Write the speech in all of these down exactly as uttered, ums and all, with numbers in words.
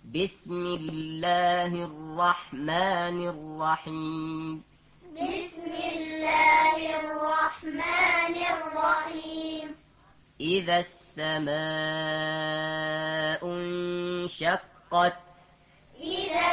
بسم الله الرحمن الرحيم بسم الله الرحمن الرحيم إذا السماء انشقت إذا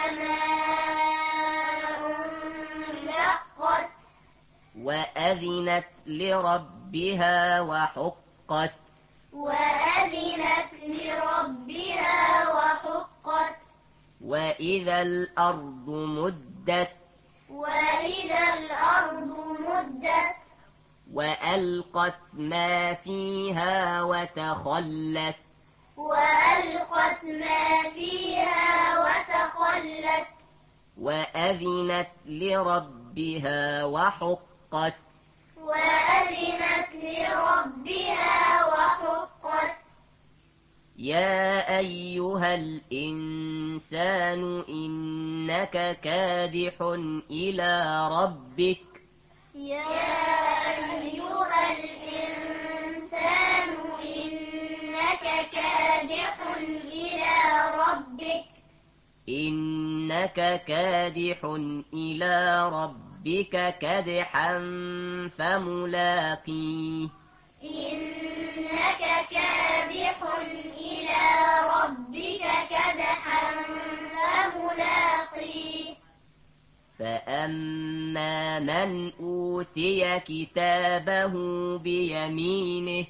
السماء انشقت وأذنت لربها وحقت وأذنت لربها وحقت وإذا الأرض مدت وإذا الأرض مدت وألقت ما فيها وتخلت وألقت ما فيها وتخلت وأذنت لربها وحقت وأذنت لربها وحقت يا أيها الإنسان إنك كادح إلى ربك يا أيها الإنسان إنك كادح إلى ربك إنك كادح إلى ربك كدحا فملاقيه إنك كادح إلى ربك كدحا فملاقيه فأما من أوتي كتابه بيمينه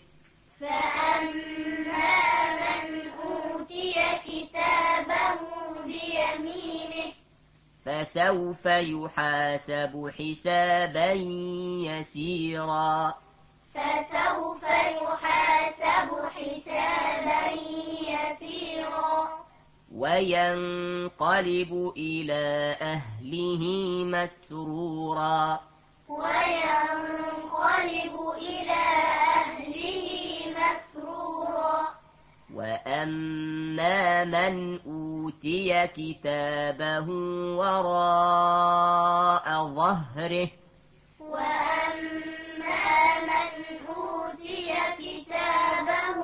فأما من أوتي كتابه بيمينه فسوف يحاسب حسابا يسيرا فسوف يحاسب حسابا يسيرا وينقلب إلى أهله مسرورا وينقلب إلى أهله مسرورا وأما من أوتي كتابه وراء ظهره وأما من أوتي كتابه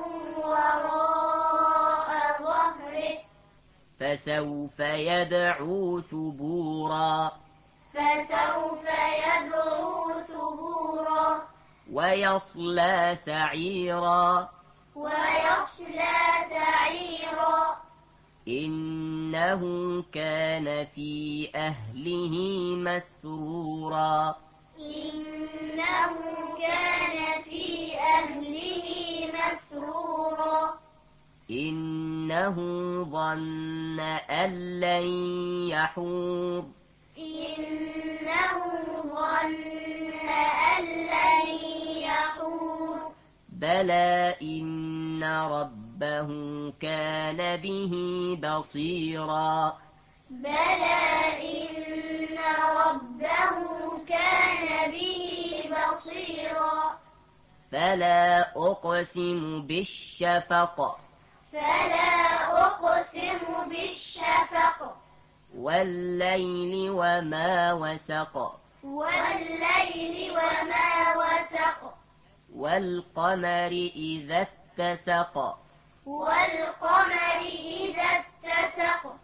وراء ظهره فسوف يدعو ثبورا فسوف يدعو ثبورا ويصلى سعيرا ويصلى سعيرا إنه كان في أهله مسرورا إنه كان في أهله مسرورا إنه ظن أن لن يحور إنه ظن أن لن يحور بلى إن ربه كان به بصيرا بلى إن ربه كان به بصيرا فلا أقسم بالشفق فلا أقسم بالشفق والليل وما وسق والليل وما وسق والقمر إذا اتسق والقمر إذا اتسق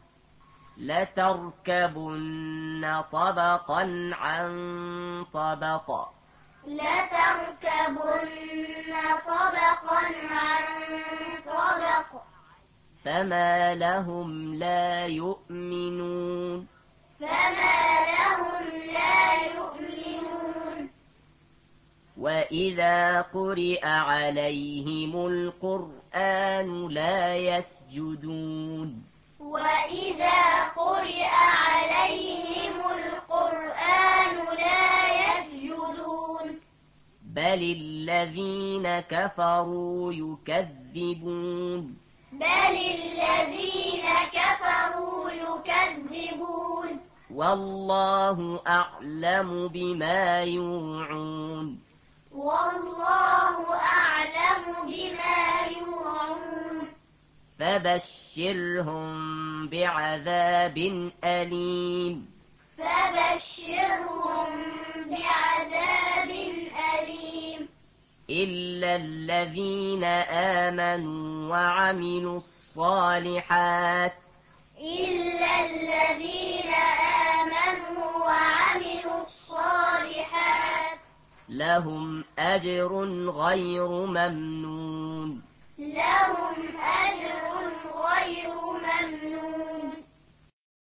لتركبن طبقا عن طبق لتركبن طبقا عن طبق فما لهم لا يؤمنون فما لهم لا يؤمنون وإذا قرئ عليهم القرآن لا يسجدون وإذا قرئ عليهم القرآن لا يسجدون بل الذين كفروا يكذبون بل الذين كفروا يكذبون والله أعلم بما يوعون والله أعلم بما يوعون فبشرهم بعذاب أليم فبشرهم بعذاب أليم إلا الذين آمنوا وعملوا الصالحات إلا الذين آمنوا وعملوا الصالحات لهم أجر غير ممنون لهم